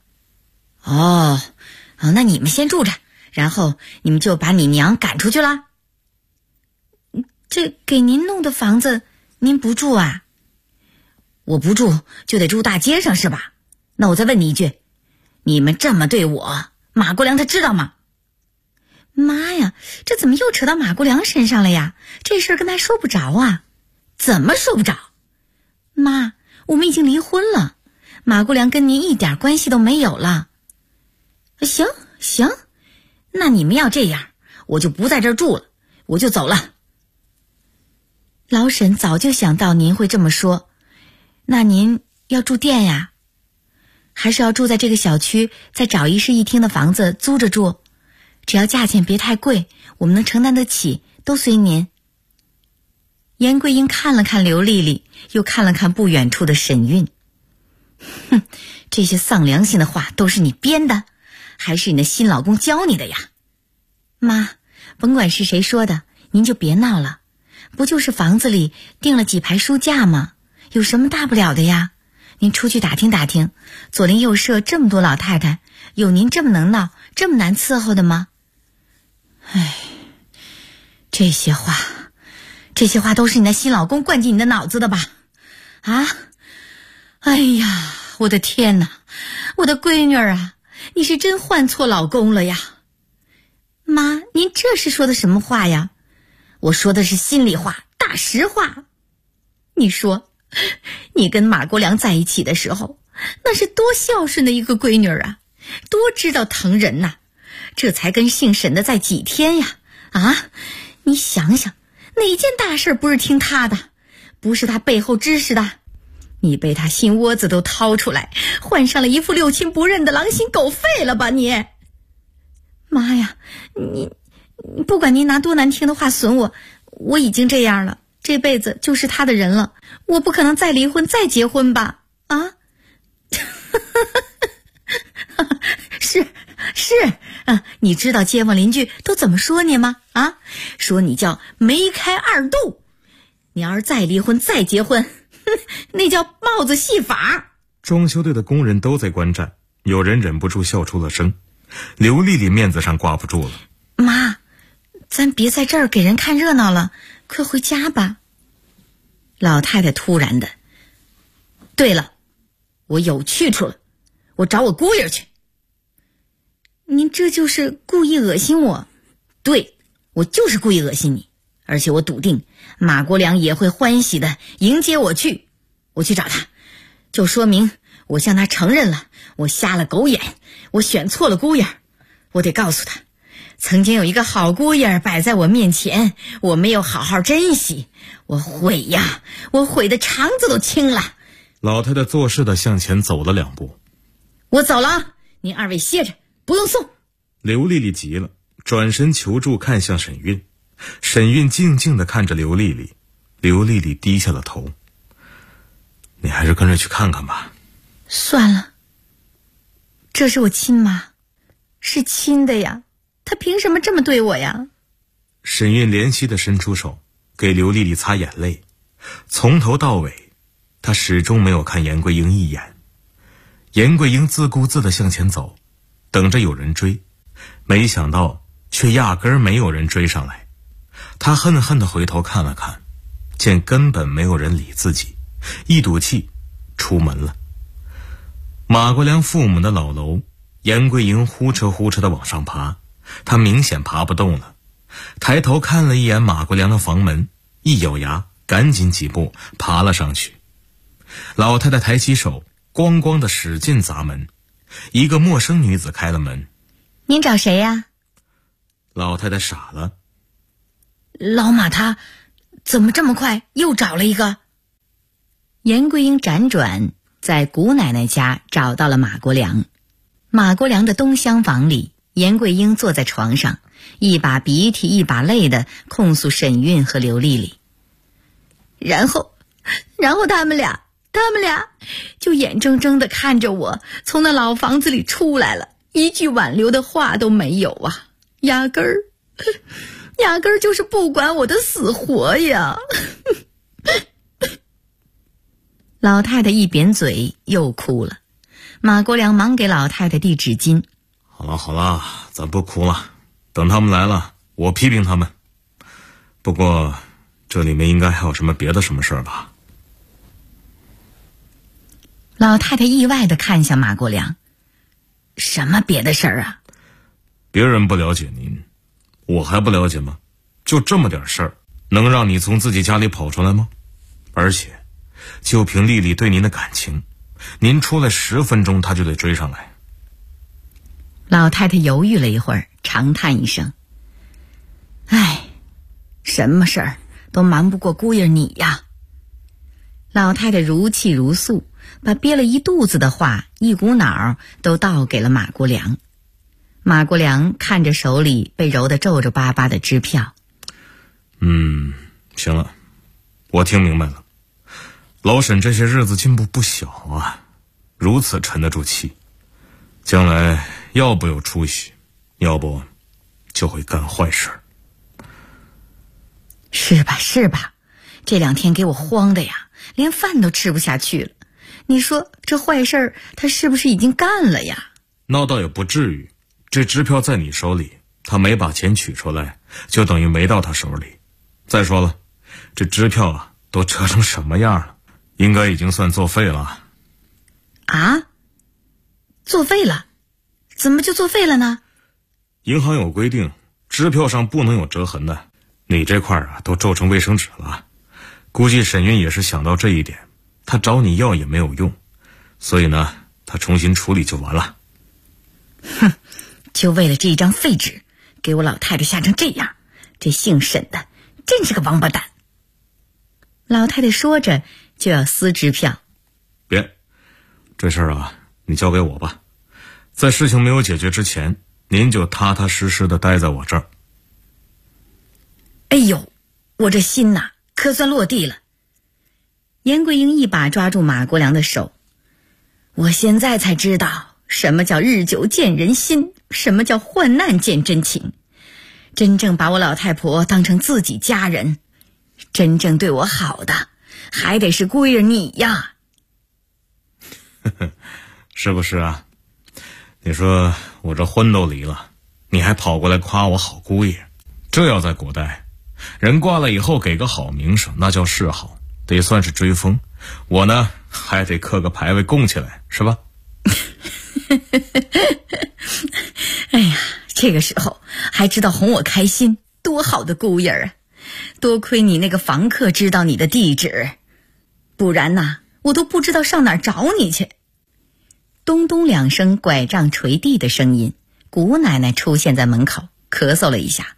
S2: 那你们先住着，然后你们就把你娘赶出去了。这给您弄的房子您不住啊？我不住就得住大街上是吧？那我再问你一句，你们这么对我，马国良他知道吗？妈呀，这怎么又扯到马国良身上了呀？这事儿跟他说不着啊。怎么说不着？妈，我们已经离婚了，马国良跟您一点关系都没有了。行，那你们要这样，我就不在这儿住了，我就走了。 老沈早就想到您会这么说。那您要住店呀？还是要住在这个小区，再找一室一厅的房子租着住？只要价钱别太贵，我们能承担得起，都随您。严桂英看了看刘丽丽，又看了看不远处的沈韵。哼，这些丧良心的话都是你编的，还是你的新老公教你的呀？妈，甭管是谁说的，您就别闹了。不就是房子里订了几排书架吗？有什么大不了的呀？您出去打听打听，左邻右舍这么多老太太，有您这么能闹，这么难伺候的吗？唉，这些话都是你的新老公灌进你的脑子的吧？啊？哎呀，我的天哪，我的闺女啊，你是真换错老公了呀！妈，您这是说的什么话呀？我说的是心里话，大实话。你说，你跟马国良在一起的时候，那是多孝顺的一个闺女啊，多知道疼人呐，这才跟姓沈的在几天呀？啊，你想想，哪件大事不是听他的？不是他背后支持的？你被他心窝子都掏出来，换上了一副六亲不认的狼心狗肺了吧你？妈呀，你不管您拿多难听的话损我，我已经这样了，这辈子就是他的人了，我不可能再离婚再结婚吧？啊？是啊，你知道街坊邻居都怎么说你吗？啊，说你叫梅开二度，你要是再离婚再结婚，那叫帽子戏法。
S14: 装修队的工人都在观战，有人忍不住笑出了声。刘丽丽面子上挂不住了。
S2: 妈，咱别在这儿给人看热闹了，快回家吧。老太太突然的，对了，我有去处了，我找我姑爷去。您这就是故意恶心我？对，我就是故意恶心你，而且我笃定马国良也会欢喜的迎接我去。我去找他，就说明我向他承认了我瞎了狗眼，我选错了姑爷。我得告诉他，曾经有一个好姑爷摆在我面前，我没有好好珍惜，我悔呀，我悔得肠子都青了。
S14: 老太太做事的向前走了2步。
S2: 我走了，您二位歇着，不用送。
S14: 刘丽丽急了，转身求助看向沈韵。沈韵静静地看着刘丽丽，刘丽丽低下了头。你还是跟着去看看吧。
S2: 算了，这是我亲妈，是亲的呀，她凭什么这么对我呀？
S14: 沈韵怜惜地伸出手给刘丽丽擦眼泪，从头到尾她始终没有看严桂英一眼。严桂英自顾自地向前走，等着有人追，没想到却压根儿没有人追上来。她恨恨地回头看了看，见根本没有人理自己，一赌气出门了。马国良父母的老楼，严桂英呼哧呼哧地往上爬，她明显爬不动了。抬头看了一眼马国良的房门，一咬牙赶紧几步爬了上去。老太太抬起手咣咣地使劲砸门，一个陌生女子开了门。
S2: 您找谁呀？
S14: 老太太傻了。
S2: 老马他怎么这么快又找了一个？严桂英辗转在姑奶奶家找到了马国良。马国良的东厢房里，严桂英坐在床上，一把鼻涕一把泪的控诉沈韵和刘丽丽。然后他们俩就眼睁睁的看着我从那老房子里出来了，一句挽留的话都没有啊，压根儿就是不管我的死活呀。老太太一扁嘴又哭了。马国良忙给老太太递纸巾。
S14: 好了，咱不哭了，等他们来了我批评他们。不过这里面应该还有什么别的什么事儿吧？
S2: 老太太意外地看向马国良。什么别的事儿啊？
S14: 别人不了解您，我还不了解吗？就这么点事儿，能让你从自己家里跑出来吗？而且就凭丽丽对您的感情，您出来10分钟她就得追上来。
S2: 老太太犹豫了一会儿，长叹一声：唉，什么事儿都瞒不过姑爷你呀。老太太如泣如诉，把憋了一肚子的话一股脑儿都倒给了马国良。马国良看着手里被揉得皱皱巴巴的支票，
S14: 行了，我听明白了。老沈这些日子进步不小啊，如此沉得住气，将来要不有出息，要不就会干坏事。
S2: 是吧是吧，这2天给我慌的呀，连饭都吃不下去了。你说这坏事他是不是已经干了呀？
S14: 那倒也不至于，这支票在你手里，他没把钱取出来，就等于没到他手里。再说了，这支票啊都折成什么样了，应该已经算作废了。
S2: 啊？作废了？怎么就作废了呢？
S14: 银行有规定，支票上不能有折痕的，你这块啊都皱成卫生纸了。估计沈运也是想到这一点，他找你要也没有用，所以呢他重新处理就完了。
S2: 哼，就为了这一张废纸，给我老太太吓成这样，这姓沈的真是个王八蛋。老太太说着就要撕支票。
S14: 别，这事儿啊你交给我吧，在事情没有解决之前，您就踏踏实实的待在我这儿。
S2: 哎呦，我这心呐可算落地了。严桂英一把抓住马国良的手，我现在才知道什么叫日久见人心，什么叫患难见真情。真正把我老太婆当成自己家人，真正对我好的还得是姑爷你呀。
S14: 是不是啊？你说我这婚都离了，你还跑过来夸我好姑爷，这要在古代，人挂了以后给个好名声，那叫示好，得算是追封。我呢还得刻个牌位供起来，是吧？
S2: 哎呀，这个时候还知道哄我开心，多好的姑爷啊！多亏你那个房客知道你的地址，不然呐，我都不知道上哪儿找你去。咚咚2声拐杖捶地的声音，谷奶奶出现在门口，咳嗽了一下。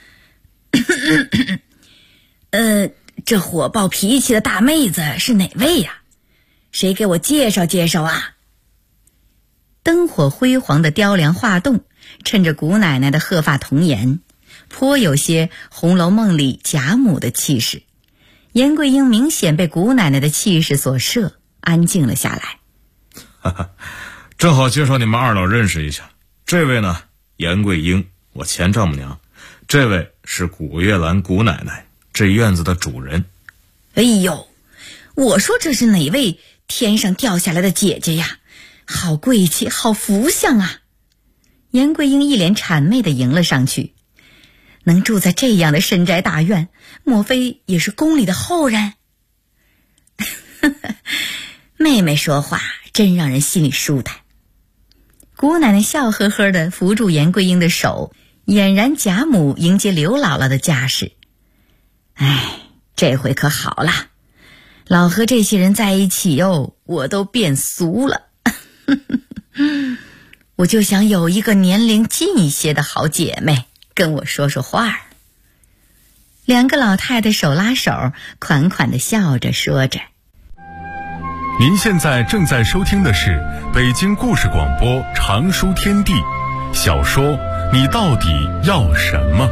S2: 这火爆脾气的大妹子是哪位呀？谁给我介绍介绍啊？灯火辉煌的雕梁画栋，趁着谷奶奶的鹤发童颜，颇有些《红楼梦》里贾母的气势。严桂英明显被谷奶奶的气势所摄，安静了下来。
S14: 正好介绍你们二老认识一下，这位呢严桂英，我前丈母娘，这位是古月兰谷奶奶，这院子的主人。
S2: 哎呦，我说这是哪位天上掉下来的姐姐呀？好贵气，好福相啊！严桂英一脸谄媚地迎了上去。能住在这样的深宅大院，莫非也是宫里的后人？妹妹说话真让人心里舒坦。姑奶奶笑呵呵地扶住严桂英的手，俨然贾母迎接刘姥姥的架势。哎，这回可好了，老和这些人在一起哟，我都变俗了。我就想有一个年龄近一些的好姐妹跟我说说话。2个老太太手拉手，款款地笑着说着。
S3: 您现在正在收听的是北京故事广播长书天地小说《你到底要什么》。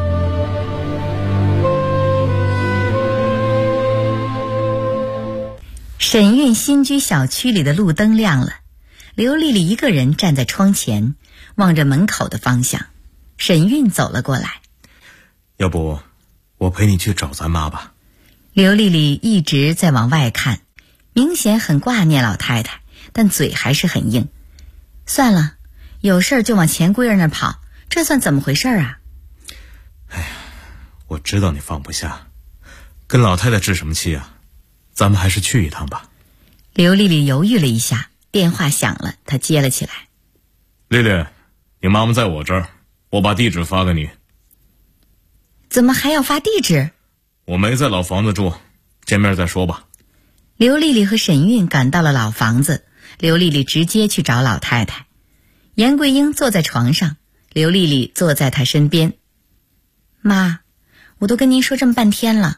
S2: 沈运新居小区里的路灯亮了，刘丽丽一个人站在窗前，望着门口的方向。沈运走了过来。
S14: 要不我陪你去找咱妈吧。
S2: 刘丽丽一直在往外看，明显很挂念老太太，但嘴还是很硬。算了，有事就往钱闺儿那儿跑，这算怎么回事啊？
S14: 哎呀，我知道你放不下，跟老太太置什么气啊？咱们还是去一趟吧。
S2: 刘丽丽犹豫了一下，电话响了，她接了起来。
S14: 丽丽，你妈妈在我这儿，我把地址发给你。
S2: 怎么还要发地址？
S14: 我没在老房子住，见面再说吧。
S2: 刘丽丽和沈运赶到了老房子，刘丽丽直接去找老太太。严桂英坐在床上，刘丽丽坐在她身边。妈，我都跟您说这么半天了，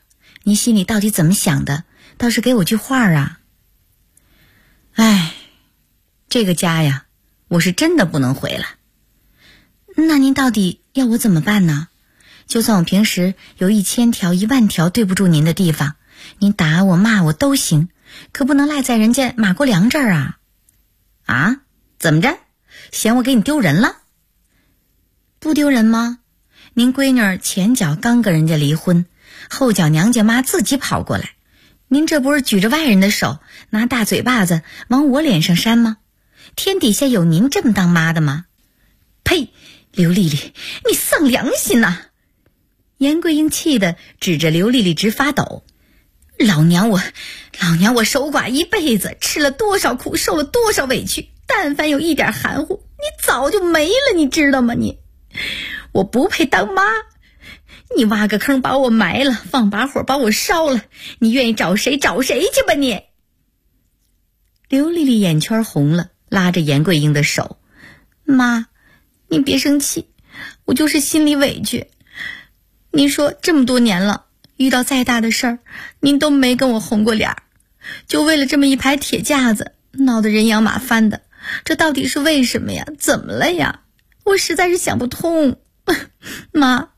S2: 你心里到底怎么想的？倒是给我句话啊！哎，这个家呀，我是真的不能回了。那您到底要我怎么办呢？就算我平时有1000条、10000条对不住您的地方，您打我骂我都行，可不能赖在人家马国良这儿啊！啊？怎么着？嫌我给你丢人了？不丢人吗？您闺女前脚刚跟人家离婚，后脚娘家妈自己跑过来，您这不是举着外人的手，拿大嘴巴子往我脸上扇吗？天底下有您这么当妈的吗？呸！刘丽丽，你丧良心呐！严桂英气得指着刘丽丽直发抖。老娘我守寡一辈子，吃了多少苦，受了多少委屈，但凡有一点含糊，你早就没了，你知道吗？我不配当妈，你挖个坑把我埋了，放把火把我烧了，你愿意找谁找谁去吧你！刘丽丽眼圈红了，拉着严桂英的手，妈，你别生气，我就是心里委屈。您说这么多年了，遇到再大的事儿，您都没跟我红过脸儿，就为了这么一排铁架子，闹得人仰马翻的，这到底是为什么呀？怎么了呀？我实在是想不通。妈，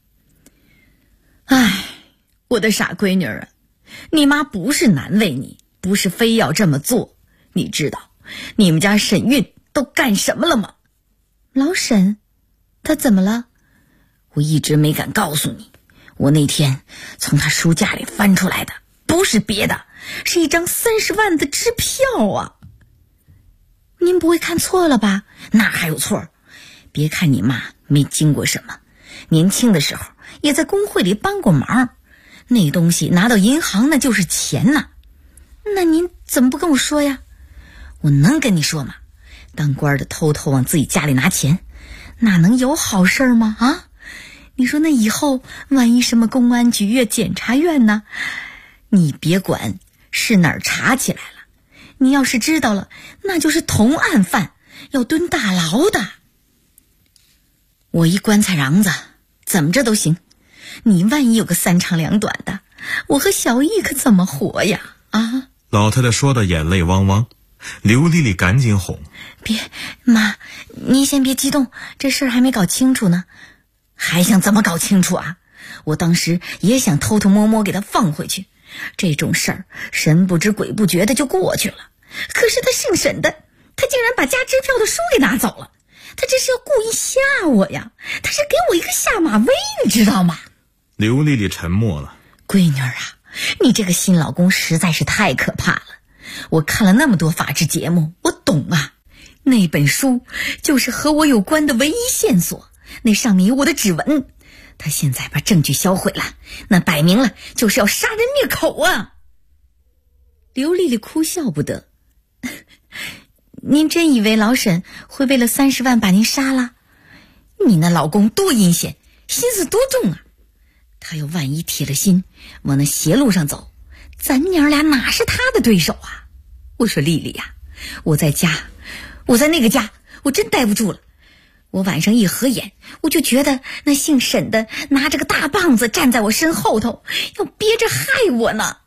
S2: 哎，我的傻闺女啊，你妈不是难为你，不是非要这么做。你知道你们家沈韵都干什么了吗？老沈，她怎么了？我一直没敢告诉你，我那天从她书架里翻出来的不是别的，是一张30万的支票啊！您不会看错了吧？哪还有错？别看你妈没经过什么，年轻的时候也在工会里帮过忙，那东西拿到银行那就是钱呐。那您怎么不跟我说呀？我能跟你说吗？当官的偷偷往自己家里拿钱，哪能有好事吗？啊，你说那以后万一什么公安局呀、检察院呢，你别管是哪儿查起来了，你要是知道了，那就是同案犯，要蹲大牢的。我一棺材瓤子怎么着都行，你万一有个3长2短的，我和小易可怎么活呀？啊！
S14: 老太太说的眼泪汪汪，刘丽丽赶紧哄：
S2: 别，妈，你先别激动，这事儿还没搞清楚呢。还想怎么搞清楚啊？我当时也想偷偷摸摸给他放回去，这种事儿神不知鬼不觉的就过去了。可是他姓沈的，他竟然把加支票的书给拿走了，他这是要故意吓我呀！他是给我一个下马威，你知道吗？
S14: 刘丽丽沉默了。
S2: 闺女啊，你这个新老公实在是太可怕了。我看了那么多法制节目，我懂啊。那本书就是和我有关的唯一线索，那上面有我的指纹。他现在把证据销毁了，那摆明了就是要杀人灭口啊！刘丽丽哭笑不得。您真以为老沈会为了30万把您杀了？你那老公多阴险，心思多重啊！他要万一铁了心往那邪路上走，咱娘俩哪是他的对手啊？我说丽丽呀，我在那个家，我真待不住了。我晚上一合眼，我就觉得那姓沈的拿着个大棒子站在我身后头，要憋着害我呢。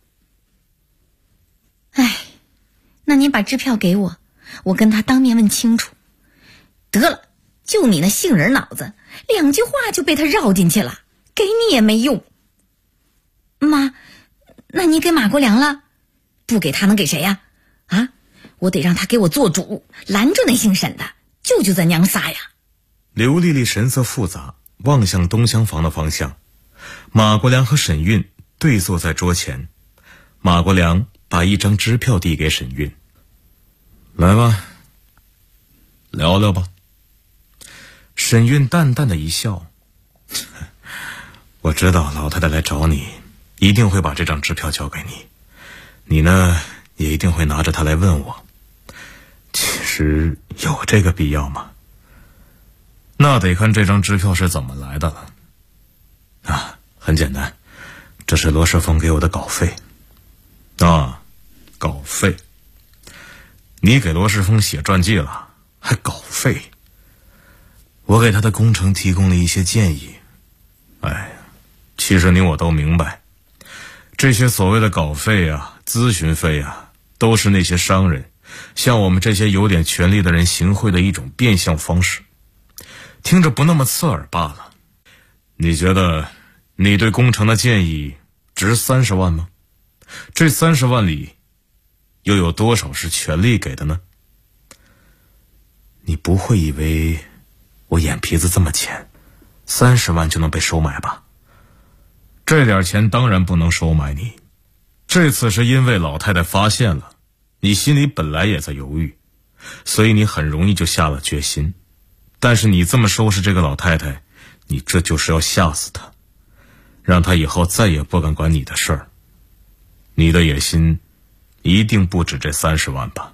S2: 哎，那您把支票给我，我跟他当面问清楚。得了，就你那杏仁脑子，2句话就被他绕进去了，给你也没用。妈，那你给马国良了？不给他能给谁呀？啊，我得让他给我做主，拦住那姓沈的，救救咱娘仨呀！
S14: 刘丽丽神色复杂，望向东厢房的方向。马国良和沈韵对坐在桌前，马国良把一张支票递给沈韵：“来吧，聊聊吧。”沈韵淡淡的一笑：“我知道老太太来找你，一定会把这张支票交给你，你呢也一定会拿着它来问我。其实有这个必要吗？那得看这张支票是怎么来的了。啊，很简单，这是罗世峰给我的稿费。啊，稿费。你给罗世峰写传记了，还稿费？我给他的工程提供了一些建议。哎，其实你我都明白， 这些所谓的稿费啊、咨询费啊，都是那些商人向我们这些有点权力的人行贿的一种变相方式，听着不那么刺耳罢了。你觉得你对工程的建议值30万吗？这30万里又有多少是权力给的呢？你不会以为我眼皮子这么浅，30万就能被收买吧？这点钱当然不能收买你，这次是因为老太太发现了，你心里本来也在犹豫，所以你很容易就下了决心。但是你这么收拾这个老太太，你这就是要吓死她，让她以后再也不敢管你的事儿。你的野心一定不止这30万吧？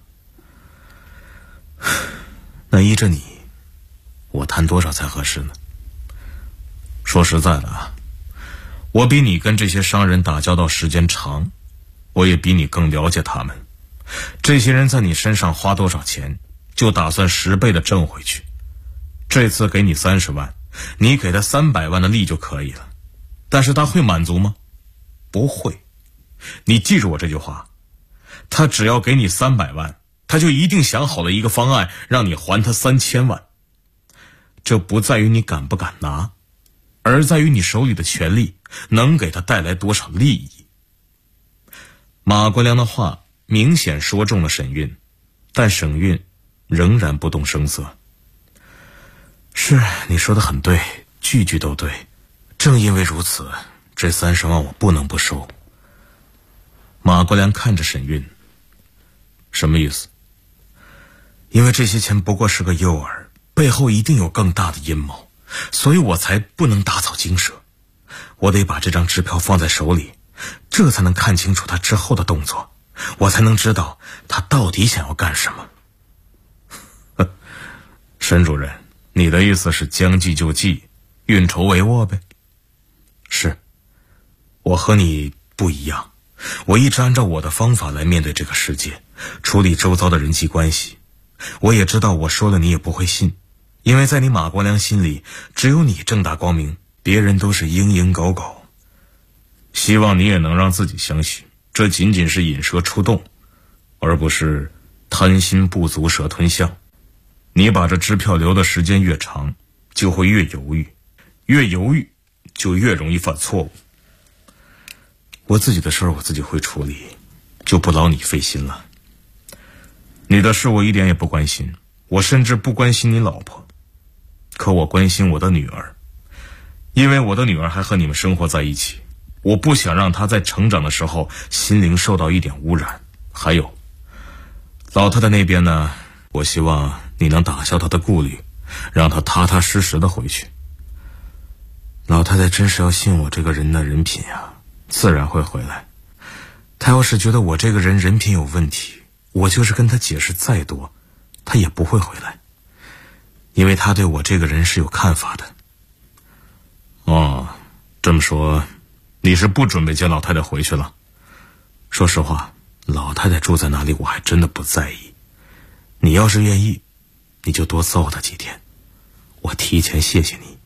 S14: 那依着你，我谈多少才合适呢？说实在的啊，我比你跟这些商人打交道时间长，我也比你更了解他们。这些人在你身上花多少钱，就打算10倍的挣回去。这次给你30万，你给他300万的利就可以了，但是他会满足吗？不会。你记住我这句话，他只要给你300万，他就一定想好了一个方案，让你还他3000万。这不在于你敢不敢拿，而在于你手里的权力能给他带来多少利益。马国良的话明显说中了沈韵，但沈韵仍然不动声色。是，你说的很对，句句都对。正因为如此，这30万我不能不收。马国良看着沈韵，什么意思？因为这些钱不过是个诱饵，背后一定有更大的阴谋，所以我才不能打草惊蛇。我得把这张支票放在手里，这才能看清楚他之后的动作，我才能知道他到底想要干什么。沈主任，你的意思是将计就计，运筹帷幄呗？是，我和你不一样，我一直按照我的方法来面对这个世界，处理周遭的人际关系。我也知道我说了你也不会信，因为在你马国良心里，只有你正大光明，别人都是蝇营狗苟。希望你也能让自己相信，这仅仅是引蛇出洞，而不是贪心不足蛇吞象。你把这支票留的时间越长，就会越犹豫，越犹豫就越容易犯错误。我自己的事儿我自己会处理，就不劳你费心了。你的事我一点也不关心，我甚至不关心你老婆，可我关心我的女儿，因为我的女儿还和你们生活在一起，我不想让她在成长的时候心灵受到一点污染。还有老太太那边呢，我希望你能打消她的顾虑，让她踏踏实实的回去。老太太真是要信我这个人的人品啊，自然会回来。她要是觉得我这个人人品有问题，我就是跟她解释再多，她也不会回来，因为她对我这个人是有看法的。哦，这么说你是不准备接老太太回去了？说实话，老太太住在哪里我还真的不在意，你要是愿意，你就多伺候她几天，我提前谢谢你。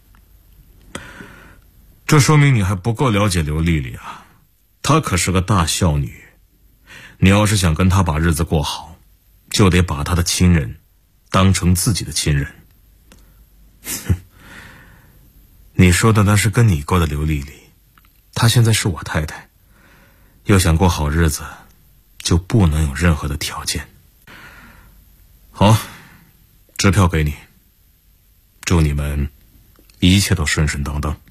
S14: 这说明你还不够了解刘丽丽啊，她可是个大孝女，你要是想跟她把日子过好，就得把她的亲人当成自己的亲人。你说的那是跟你过的刘丽丽，她现在是我太太，要想过好日子，就不能有任何的条件。好，支票给你，祝你们一切都顺顺当当。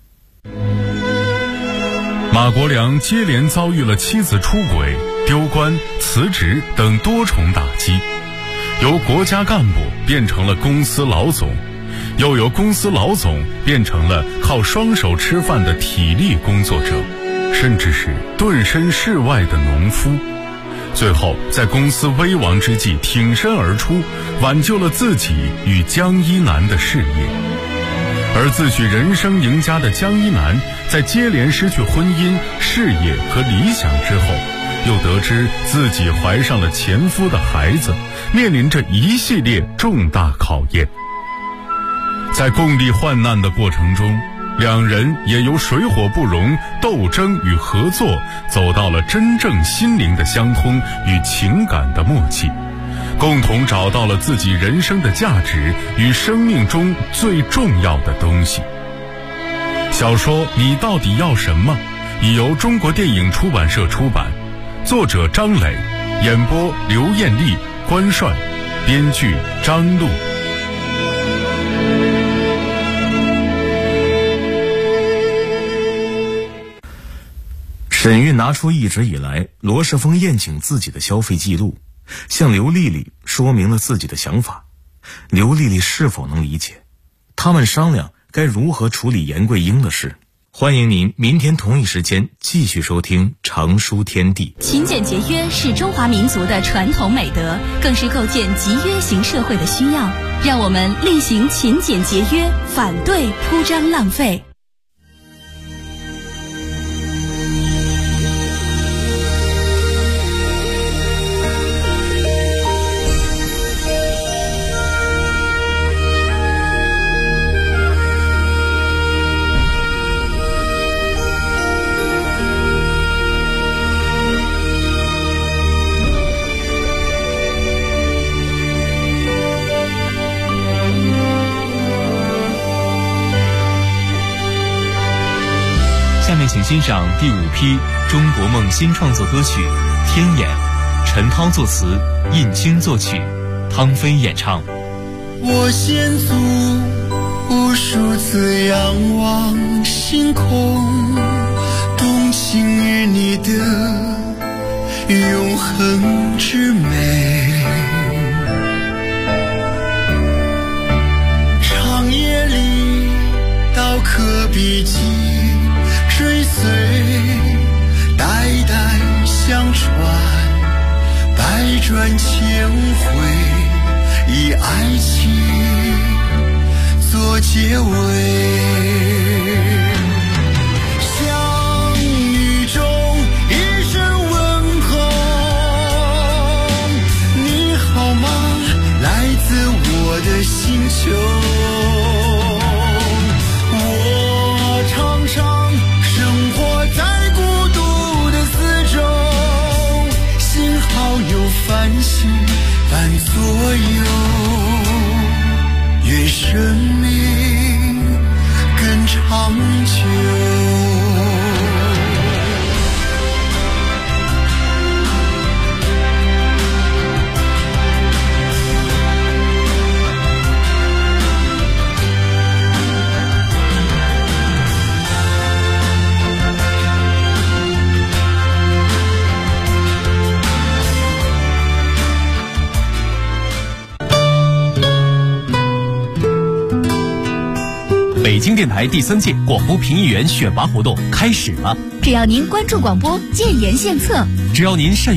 S3: 马国良接连遭遇了妻子出轨、丢官、辞职等多重打击，由国家干部变成了公司老总，又由公司老总变成了靠双手吃饭的体力工作者，甚至是顿身事外的农夫。最后在公司危亡之际挺身而出，挽救了自己与江一南的事业。而自诩人生赢家的江一南，在接连失去婚姻、事业和理想之后，又得知自己怀上了前夫的孩子，面临着一系列重大考验。在共历患难的过程中， 两人也由水火不容、斗争与合作，走到了真正心灵的相通与情感的默契，共同找到了自己人生的价值与生命中最重要的东西。小说《你到底要什么》已由中国电影出版社出版，作者张磊，演播刘艳丽、关帅，编剧张璐。
S14: 沈韵拿出一直以来罗世峰宴请自己的消费记录，向刘丽丽说明了自己的想法。刘丽丽是否能理解？他们商量该如何处理严桂英的事。欢迎您明天同一时间继续收听长书天地。
S1: 勤俭节约是中华民族的传统美德，更是构建集约型社会的需要。让我们力行勤俭节约，反对铺张浪费。
S11: 下面请欣赏第5批中国梦新创作歌曲《天眼》，陈涛作词，印青作曲，汤飞演唱。
S15: 我先祖无数次仰望星空，动情于你的永恒之美。长夜里刀刻笔迹追随，代代相传，百转千回，以爱情做结尾。相遇中一声问候，你好吗？来自我的星球。我常常生活在孤独的四周，幸好有繁星伴左右，愿生命更长久。
S11: 北京电台第3届广播评议员选拔活动开始了，
S1: 只要您关注广播，建言献策，
S11: 只要您善